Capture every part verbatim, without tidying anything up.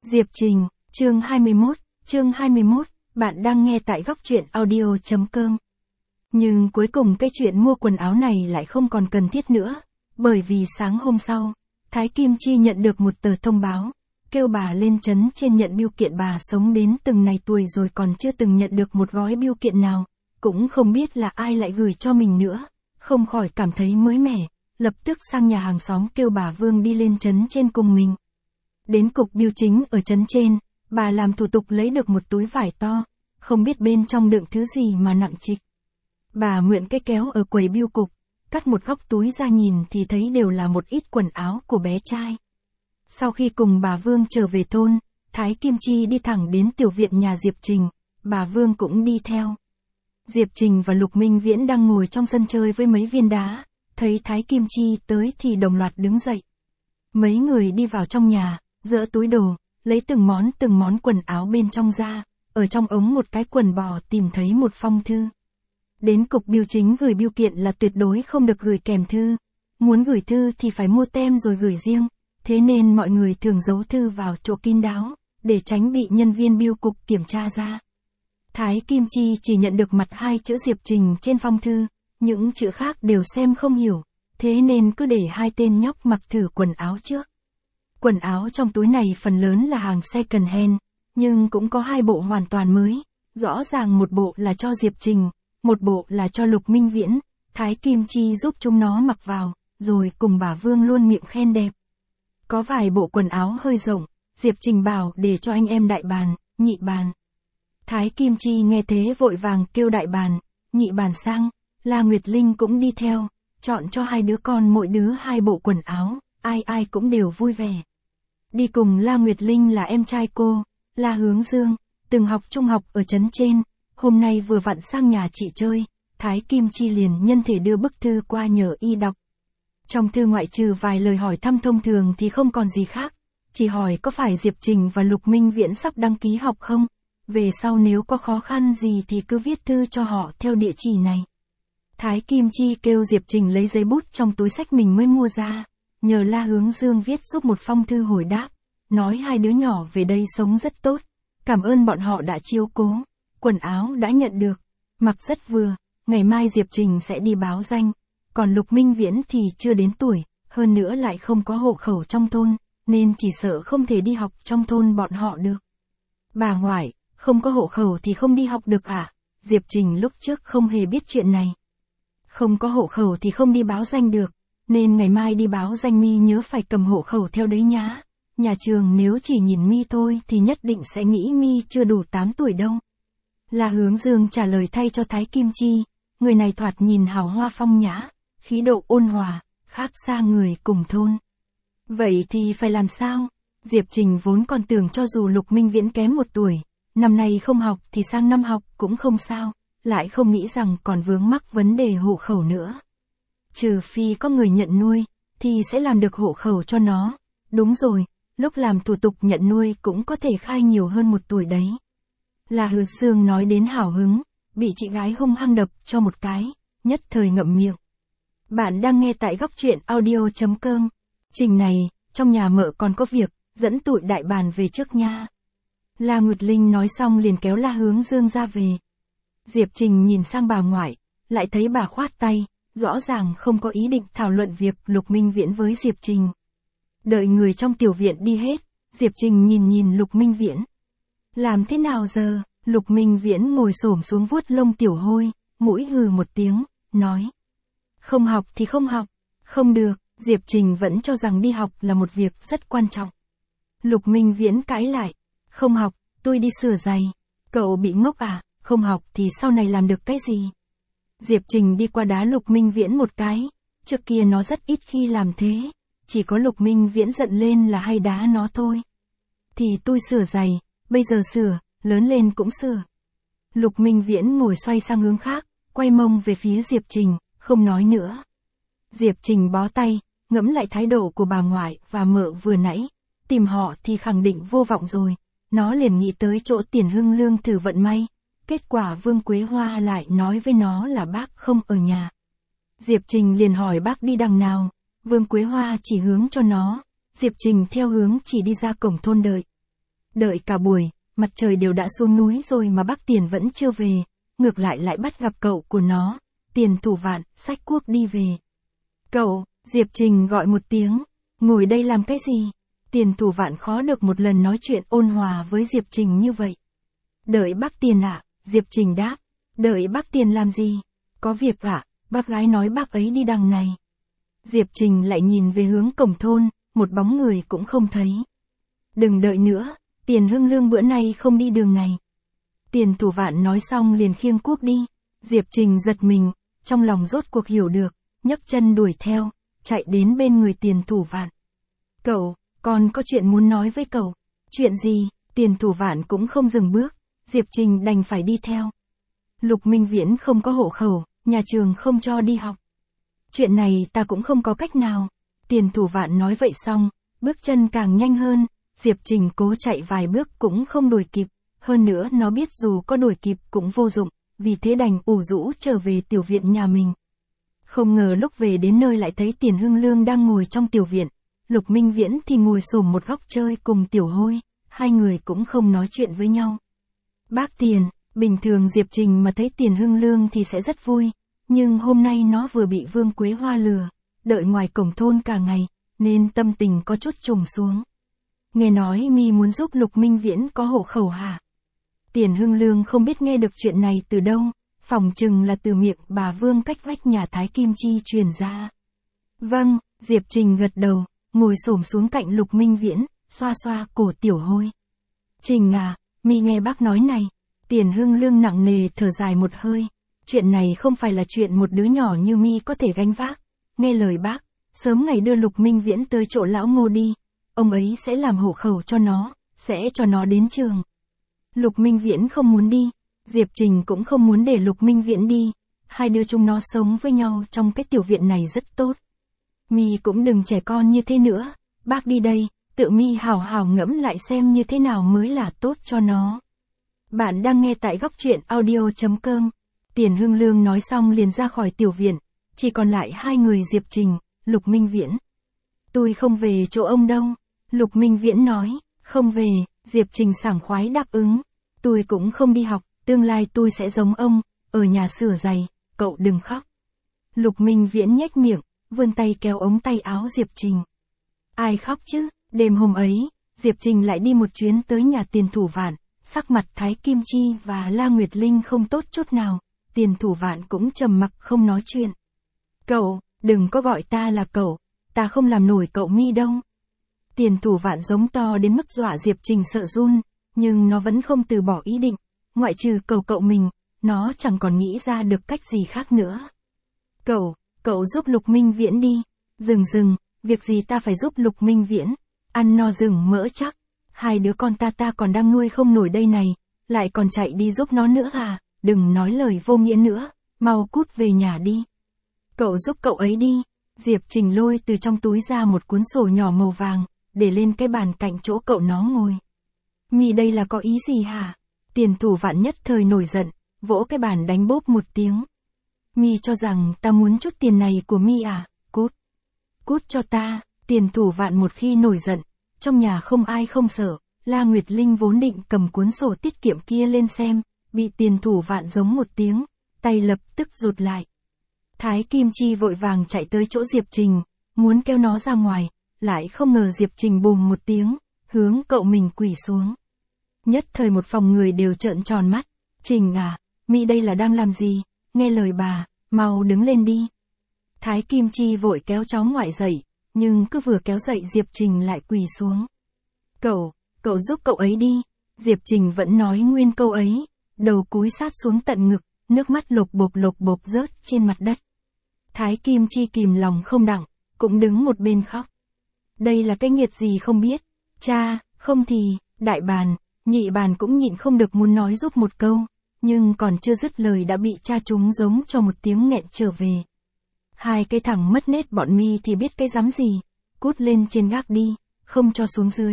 Diệp Trình, chương hai mươi mốt, chương hai mươi mốt, bạn đang nghe tại góc truyện audio chấm com. Nhưng cuối cùng cái chuyện mua quần áo này lại không còn cần thiết nữa, bởi vì sáng hôm sau, Thái Kim Chi nhận được một tờ thông báo, kêu bà lên trấn trên nhận bưu kiện. Bà sống đến từng này tuổi rồi còn chưa từng nhận được một gói bưu kiện nào, cũng không biết là ai lại gửi cho mình nữa, không khỏi cảm thấy mới mẻ, lập tức sang nhà hàng xóm kêu bà Vương đi lên trấn trên cùng mình. Đến cục bưu chính ở trấn trên, bà làm thủ tục lấy được một túi vải to, không biết bên trong đựng thứ gì mà nặng trịch. Bà mượn cái kéo ở quầy bưu cục, cắt một góc túi ra nhìn thì thấy đều là một ít quần áo của bé trai. Sau khi cùng bà Vương trở về thôn, Thái Kim Chi đi thẳng đến tiểu viện nhà Diệp Trình, bà Vương cũng đi theo. Diệp Trình và Lục Minh Viễn đang ngồi trong sân chơi với mấy viên đá, thấy Thái Kim Chi tới thì đồng loạt đứng dậy. Mấy người đi vào trong nhà, dỡ túi đồ, lấy từng món từng món quần áo bên trong ra, ở trong ống một cái quần bò tìm thấy một phong thư. Đến cục bưu chính gửi bưu kiện là tuyệt đối không được gửi kèm thư, muốn gửi thư thì phải mua tem rồi gửi riêng, thế nên mọi người thường giấu thư vào chỗ kín đáo, để tránh bị nhân viên bưu cục kiểm tra ra. Thái Kim Chi chỉ nhận được mặt hai chữ Diệp Trình trên phong thư, những chữ khác đều xem không hiểu, thế nên cứ để hai tên nhóc mặc thử quần áo trước. Quần áo trong túi này phần lớn là hàng second hand, nhưng cũng có hai bộ hoàn toàn mới, rõ ràng một bộ là cho Diệp Trình, một bộ là cho Lục Minh Viễn. Thái Kim Chi giúp chúng nó mặc vào, rồi cùng bà Vương luôn miệng khen đẹp. Có vài bộ quần áo hơi rộng, Diệp Trình bảo để cho anh em đại bàn, nhị bàn. Thái Kim Chi nghe thế vội vàng kêu đại bàn, nhị bàn sang, La Nguyệt Linh cũng đi theo, chọn cho hai đứa con mỗi đứa hai bộ quần áo, ai ai cũng đều vui vẻ. Đi cùng La Nguyệt Linh là em trai cô, La Hướng Dương, từng học trung học ở trấn trên, hôm nay vừa vặn sang nhà chị chơi, Thái Kim Chi liền nhân thể đưa bức thư qua nhờ y đọc. Trong thư ngoại trừ vài lời hỏi thăm thông thường thì không còn gì khác, chỉ hỏi có phải Diệp Trình và Lục Minh Viễn sắp đăng ký học không, về sau nếu có khó khăn gì thì cứ viết thư cho họ theo địa chỉ này. Thái Kim Chi kêu Diệp Trình lấy giấy bút trong túi xách mình mới mua ra, nhờ La Hướng Dương viết giúp một phong thư hồi đáp, nói hai đứa nhỏ về đây sống rất tốt, cảm ơn bọn họ đã chiếu cố, quần áo đã nhận được, mặc rất vừa, ngày mai Diệp Trình sẽ đi báo danh, còn Lục Minh Viễn thì chưa đến tuổi, hơn nữa lại không có hộ khẩu trong thôn, nên chỉ sợ không thể đi học trong thôn bọn họ được. Bà ngoại, không có hộ khẩu thì không đi học được à? Diệp Trình lúc trước không hề biết chuyện này. Không có hộ khẩu thì không đi báo danh được, nên ngày mai đi báo danh mi nhớ phải cầm hộ khẩu theo đấy nhá. Nhà trường nếu chỉ nhìn mi thôi thì nhất định sẽ nghĩ mi chưa đủ tám tuổi đâu. La Hướng Dương trả lời thay cho Thái Kim Chi, người này thoạt nhìn hào hoa phong nhã, khí độ ôn hòa, khác xa người cùng thôn. Vậy thì phải làm sao? Diệp Trình vốn còn tưởng cho dù Lục Minh Viễn kém một tuổi, năm nay không học thì sang năm học cũng không sao, lại không nghĩ rằng còn vướng mắc vấn đề hộ khẩu nữa. Trừ phi có người nhận nuôi, thì sẽ làm được hộ khẩu cho nó. Đúng rồi, lúc làm thủ tục nhận nuôi cũng có thể khai nhiều hơn một tuổi đấy. La Hướng Dương nói đến hào hứng, bị chị gái hung hăng đập cho một cái, nhất thời ngậm miệng. Bạn đang nghe tại góc truyện audio chấm com. Trình này, trong nhà mợ còn có việc, dẫn tụi đại bàn về trước nha. La Nguyệt Linh nói xong liền kéo La Hướng Dương ra về. Diệp Trình nhìn sang bà ngoại, lại thấy bà khoát tay, rõ ràng không có ý định thảo luận việc Lục Minh Viễn với Diệp Trình. Đợi người trong tiểu viện đi hết, Diệp Trình nhìn nhìn Lục Minh Viễn. Làm thế nào giờ? Lục Minh Viễn ngồi xổm xuống vuốt lông tiểu hôi, mũi hừ một tiếng, nói. Không học thì không học, không được, Diệp Trình vẫn cho rằng đi học là một việc rất quan trọng. Lục Minh Viễn cãi lại, không học, tôi đi sửa giày. Cậu bị ngốc à, không học thì sau này làm được cái gì? Diệp Trình đi qua đá Lục Minh Viễn một cái, trước kia nó rất ít khi làm thế, chỉ có Lục Minh Viễn giận lên là hay đá nó thôi. Thì tôi sửa giày, bây giờ sửa, lớn lên cũng sửa. Lục Minh Viễn ngồi xoay sang hướng khác, quay mông về phía Diệp Trình, không nói nữa. Diệp Trình bó tay, ngẫm lại thái độ của bà ngoại và mợ vừa nãy, tìm họ thì khẳng định vô vọng rồi, nó liền nghĩ tới chỗ Tiền Hưng Lương thử vận may, kết quả Vương Quế Hoa lại nói với nó là bác không ở nhà. Diệp Trình liền hỏi bác đi đằng nào, Vương Quế Hoa chỉ hướng cho nó, Diệp Trình theo hướng chỉ đi ra cổng thôn đợi. Đợi cả buổi, mặt trời đều đã xuống núi rồi mà bác Tiền vẫn chưa về, ngược lại lại bắt gặp cậu của nó, Tiền Thủ Vạn, xách cuốc đi về. Cậu, Diệp Trình gọi một tiếng, ngồi đây làm cái gì? Tiền Thủ Vạn khó được một lần nói chuyện ôn hòa với Diệp Trình như vậy. Đợi bác Tiền ạ, Diệp Trình đáp. Đợi bác Tiền làm gì? Có việc ạ, bác gái nói bác ấy đi đằng này. Diệp Trình lại nhìn về hướng cổng thôn, một bóng người cũng không thấy. Đừng đợi nữa, Tiền Hưng Lương bữa nay không đi đường này. Tiền Thủ Vạn nói xong liền khiêng cuốc đi. Diệp Trình giật mình, trong lòng rốt cuộc hiểu được, nhấc chân đuổi theo, chạy đến bên người Tiền Thủ Vạn. Cậu, con có chuyện muốn nói với cậu. Chuyện gì? Tiền Thủ Vạn cũng không dừng bước, Diệp Trình đành phải đi theo. Lục Minh Viễn không có hộ khẩu, nhà trường không cho đi học. Chuyện này ta cũng không có cách nào. Tiền Thủ Vạn nói vậy xong, bước chân càng nhanh hơn, Diệp Trình cố chạy vài bước cũng không đuổi kịp, hơn nữa nó biết dù có đuổi kịp cũng vô dụng, vì thế đành ủ rũ trở về tiểu viện nhà mình. Không ngờ lúc về đến nơi lại thấy Tiền Hưng Lương đang ngồi trong tiểu viện, Lục Minh Viễn thì ngồi xổm một góc chơi cùng Tiểu Hôi, hai người cũng không nói chuyện với nhau. Bác Tiền, bình thường Diệp Trình mà thấy Tiền Hưng Lương thì sẽ rất vui, nhưng hôm nay nó vừa bị Vương Quế Hoa lừa, đợi ngoài cổng thôn cả ngày, nên tâm tình có chút trùng xuống. Nghe nói mi muốn giúp Lục Minh Viễn có hộ khẩu hả? Tiền Hưng Lương không biết nghe được chuyện này từ đâu, phỏng chừng là từ miệng bà Vương cách vách nhà Thái Kim Chi truyền ra. Vâng, Diệp Trình gật đầu, ngồi xổm xuống cạnh Lục Minh Viễn, xoa xoa cổ Tiểu Hôi. Trình à, mi nghe bác nói này. Tiền Hưng Lương nặng nề thở dài một hơi. Chuyện này không phải là chuyện một đứa nhỏ như mi có thể gánh vác. Nghe lời bác, sớm ngày đưa Lục Minh Viễn tới chỗ lão Ngô đi. Ông ấy sẽ làm hộ khẩu cho nó, sẽ cho nó đến trường. Lục Minh Viễn không muốn đi. Diệp Trình cũng không muốn để Lục Minh Viễn đi. Hai đứa chúng nó sống với nhau trong cái tiểu viện này rất tốt. Mi cũng đừng trẻ con như thế nữa. Bác đi đây, tự mi hào hào ngẫm lại xem như thế nào mới là tốt cho nó. Bạn đang nghe tại góc truyện audio chấm com. Tiền Hưng Lương nói xong liền ra khỏi tiểu viện, chỉ còn lại hai người Diệp Trình, Lục Minh Viễn. Tôi không về chỗ ông đâu. Lục Minh Viễn nói, không về, Diệp Trình sảng khoái đáp ứng. Tôi cũng không đi học, tương lai tôi sẽ giống ông, ở nhà sửa giày, cậu đừng khóc. Lục Minh Viễn nhếch miệng, vươn tay kéo ống tay áo Diệp Trình. Ai khóc chứ? Đêm hôm ấy, Diệp Trình lại đi một chuyến tới nhà Tiền Thủ Vạn, sắc mặt Thái Kim Chi và La Nguyệt Linh không tốt chút nào, Tiền Thủ Vạn cũng trầm mặc không nói chuyện. Cậu, đừng có gọi ta là cậu, ta không làm nổi cậu mi đâu. Tiền Thủ Vạn giống to đến mức dọa Diệp Trình sợ run, nhưng nó vẫn không từ bỏ ý định, ngoại trừ cầu cậu mình, nó chẳng còn nghĩ ra được cách gì khác nữa. Cậu, cậu giúp Lục Minh Viễn đi. Dừng dừng, việc gì ta phải giúp Lục Minh Viễn, ăn no rừng mỡ chắc, hai đứa con ta ta còn đang nuôi không nổi đây này, lại còn chạy đi giúp nó nữa à, đừng nói lời vô nghĩa nữa, mau cút về nhà đi. Cậu giúp cậu ấy đi. Diệp Trình lôi từ trong túi ra một cuốn sổ nhỏ màu vàng, để lên cái bàn cạnh chỗ cậu nó ngồi. Mi đây là có ý gì hả? Tiền Thủ Vạn nhất thời nổi giận, vỗ cái bàn đánh bốp một tiếng. Mi cho rằng ta muốn chút tiền này của mi à? Cút. Cút cho ta. Tiền Thủ Vạn một khi nổi giận, trong nhà không ai không sợ. La Nguyệt Linh vốn định cầm cuốn sổ tiết kiệm kia lên xem, bị Tiền Thủ Vạn giống một tiếng, tay lập tức rụt lại. Thái Kim Chi vội vàng chạy tới chỗ Diệp Trình, muốn kéo nó ra ngoài, lại không ngờ Diệp Trình bùm một tiếng, hướng cậu mình quỳ xuống. Nhất thời một phòng người đều trợn tròn mắt. Trình à, mi đây là đang làm gì? Nghe lời bà, mau đứng lên đi. Thái Kim Chi vội kéo cháu ngoại dậy, nhưng cứ vừa kéo dậy Diệp Trình lại quỳ xuống. Cậu, cậu giúp cậu ấy đi. Diệp Trình vẫn nói nguyên câu ấy, đầu cúi sát xuống tận ngực, nước mắt lộp bộp lộp bộp rớt trên mặt đất. Thái Kim Chi kìm lòng không đặng, cũng đứng một bên khóc. Đây là cái nghiệt gì không biết. Cha, không thì, đại bàn, nhị bàn cũng nhịn không được muốn nói giúp một câu, nhưng còn chưa dứt lời đã bị cha chúng giống cho một tiếng nghẹn trở về. Hai cái thằng mất nết bọn mi thì biết cái dám gì, cút lên trên gác đi, không cho xuống dưới.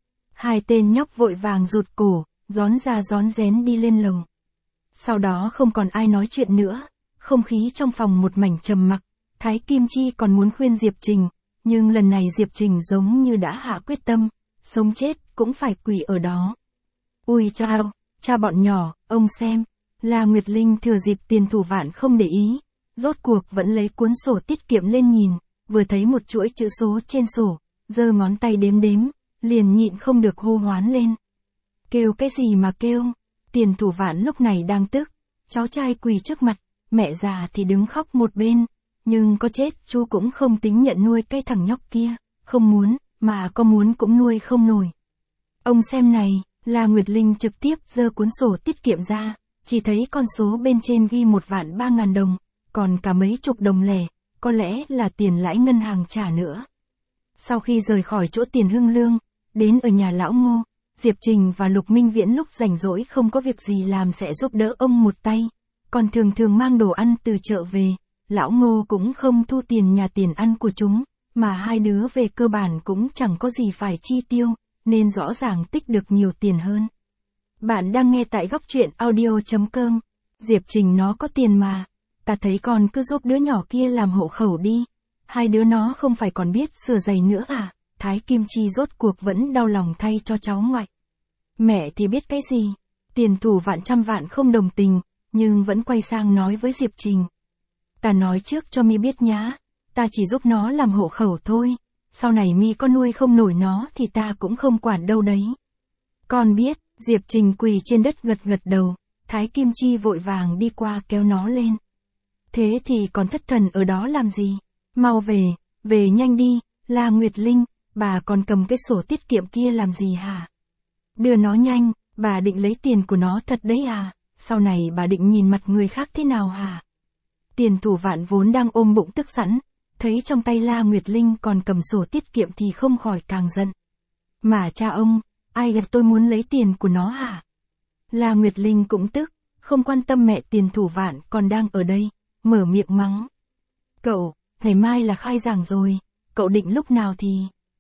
Hai tên nhóc vội vàng rụt cổ, rón ra rón rén đi lên lầu. Sau đó không còn ai nói chuyện nữa, không khí trong phòng một mảnh trầm mặc. Thái Kim Chi còn muốn khuyên Diệp Trình, nhưng lần này Diệp Trình giống như đã hạ quyết tâm, sống chết cũng phải quỳ ở đó. Ui chao, cha bọn nhỏ, ông xem. La Nguyệt Linh thừa dịp Tiền Thủ Vạn không để ý, rốt cuộc vẫn lấy cuốn sổ tiết kiệm lên nhìn, vừa thấy một chuỗi chữ số trên sổ, giơ ngón tay đếm đếm, liền nhịn không được hô hoán lên. Kêu cái gì mà kêu? Tiền Thủ Vạn lúc này đang tức, cháu trai quỳ trước mặt, mẹ già thì đứng khóc một bên, nhưng có chết chú cũng không tính nhận nuôi cái thằng nhóc kia, không muốn, mà có muốn cũng nuôi không nổi. Ông xem này, La Nguyệt Linh trực tiếp giơ cuốn sổ tiết kiệm ra, chỉ thấy con số bên trên ghi một vạn ba ngàn đồng, còn cả mấy chục đồng lẻ, có lẽ là tiền lãi ngân hàng trả nữa. Sau khi rời khỏi chỗ Tiền Hưng Lương, đến ở nhà lão Ngô, Diệp Trình và Lục Minh Viễn lúc rảnh rỗi không có việc gì làm sẽ giúp đỡ ông một tay, còn thường thường mang đồ ăn từ chợ về, lão Ngô cũng không thu tiền nhà tiền ăn của chúng, mà hai đứa về cơ bản cũng chẳng có gì phải chi tiêu, nên rõ ràng tích được nhiều tiền hơn. Bạn đang nghe tại góc truyện audio chấm com. Diệp Trình nó có tiền mà, ta thấy con cứ giúp đứa nhỏ kia làm hộ khẩu đi, hai đứa nó không phải còn biết sửa giày nữa à? Thái Kim Chi rốt cuộc vẫn đau lòng thay cho cháu ngoại. Mẹ thì biết cái gì? Tiền Thủ Vạn trăm vạn không đồng tình, nhưng vẫn quay sang nói với Diệp Trình. Ta nói trước cho mi biết nhá, ta chỉ giúp nó làm hộ khẩu thôi, sau này mi có nuôi không nổi nó thì ta cũng không quản đâu đấy. Con biết, Diệp Trình quỳ trên đất gật gật đầu, Thái Kim Chi vội vàng đi qua kéo nó lên. Thế thì còn thất thần ở đó làm gì? Mau về, về nhanh đi, La Nguyệt Linh, bà còn cầm cái sổ tiết kiệm kia làm gì hả? Đưa nó nhanh, bà định lấy tiền của nó thật đấy à? Sau này bà định nhìn mặt người khác thế nào hả? Tiền Thủ Vạn vốn đang ôm bụng tức sẵn, thấy trong tay La Nguyệt Linh còn cầm sổ tiết kiệm thì không khỏi càng giận. Mà cha ông, ai gặp tôi muốn lấy tiền của nó hả? La Nguyệt Linh cũng tức, không quan tâm mẹ Tiền Thủ Vạn còn đang ở đây, mở miệng mắng. Cậu, ngày mai là khai giảng rồi, cậu định lúc nào thì...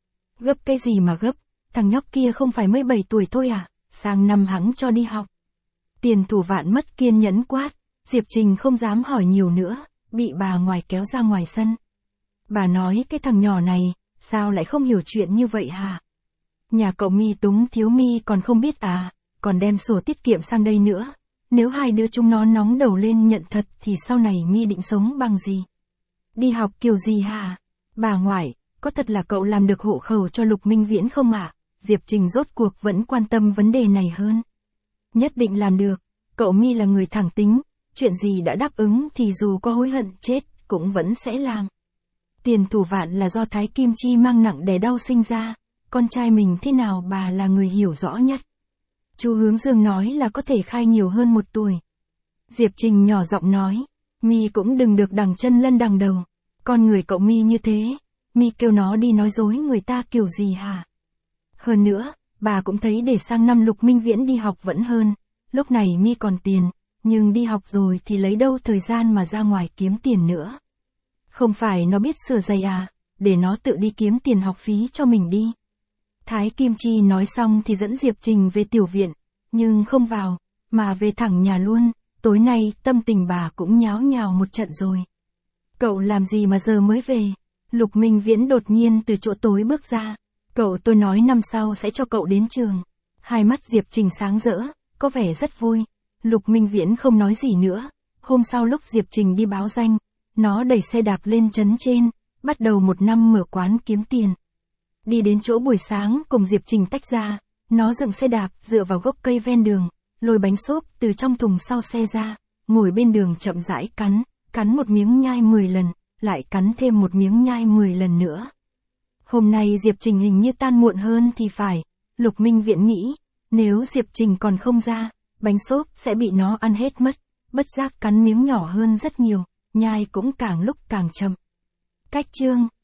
Gấp cái gì mà gấp, thằng nhóc kia không phải mới bảy tuổi thôi à, sang năm hắn cho đi học. Tiền Thủ Vạn mất kiên nhẫn quát, Diệp Trình không dám hỏi nhiều nữa, bị bà ngoài kéo ra ngoài sân. Bà nói cái thằng nhỏ này, sao lại không hiểu chuyện như vậy hả? Nhà cậu Mi túng thiếu Mi còn không biết à, còn đem sổ tiết kiệm sang đây nữa. Nếu hai đứa chúng nó nóng đầu lên nhận thật thì sau này Mi định sống bằng gì? Đi học kiểu gì hả? Bà ngoại, có thật là cậu làm được hộ khẩu cho Lục Minh Viễn không ạ? À? Diệp Trình rốt cuộc vẫn quan tâm vấn đề này hơn. Nhất định làm được, cậu Mi là người thẳng tính, chuyện gì đã đáp ứng thì dù có hối hận chết, cũng vẫn sẽ làm. Tiền Thủ Vạn là do Thái Kim Chi mang nặng đè đau sinh ra, con trai mình thế nào bà là người hiểu rõ nhất. Chú Hướng Dương nói là có thể khai nhiều hơn một tuổi. Diệp Trình nhỏ giọng nói, Mi cũng đừng được đằng chân lân đằng đầu, con người cậu Mi như thế, Mi kêu nó đi nói dối người ta kiểu gì hả? Hơn nữa, bà cũng thấy để sang năm Lục Minh Viễn đi học vẫn hơn, lúc này Mi còn tiền, nhưng đi học rồi thì lấy đâu thời gian mà ra ngoài kiếm tiền nữa. Không phải nó biết sửa giày à, để nó tự đi kiếm tiền học phí cho mình đi. Thái Kim Chi nói xong thì dẫn Diệp Trình về tiểu viện, nhưng không vào, mà về thẳng nhà luôn, tối nay tâm tình bà cũng nháo nhào một trận rồi. Cậu làm gì mà giờ mới về? Lục Minh Viễn đột nhiên từ chỗ tối bước ra, cậu tôi nói năm sau sẽ cho cậu đến trường. Hai mắt Diệp Trình sáng rỡ, có vẻ rất vui. Lục Minh Viễn không nói gì nữa, hôm sau lúc Diệp Trình đi báo danh, nó đẩy xe đạp lên trấn trên, bắt đầu một năm mở quán kiếm tiền. Đi đến chỗ buổi sáng cùng Diệp Trình tách ra, nó dựng xe đạp dựa vào gốc cây ven đường, lôi bánh xốp từ trong thùng sau xe ra, ngồi bên đường chậm rãi cắn, cắn một miếng nhai mười lần, lại cắn thêm một miếng nhai mười lần nữa. Hôm nay Diệp Trình hình như tan muộn hơn thì phải, Lục Minh Viễn nghĩ, nếu Diệp Trình còn không ra, bánh xốp sẽ bị nó ăn hết mất, bất giác cắn miếng nhỏ hơn rất nhiều, nhai cũng càng lúc càng chậm. Cách chương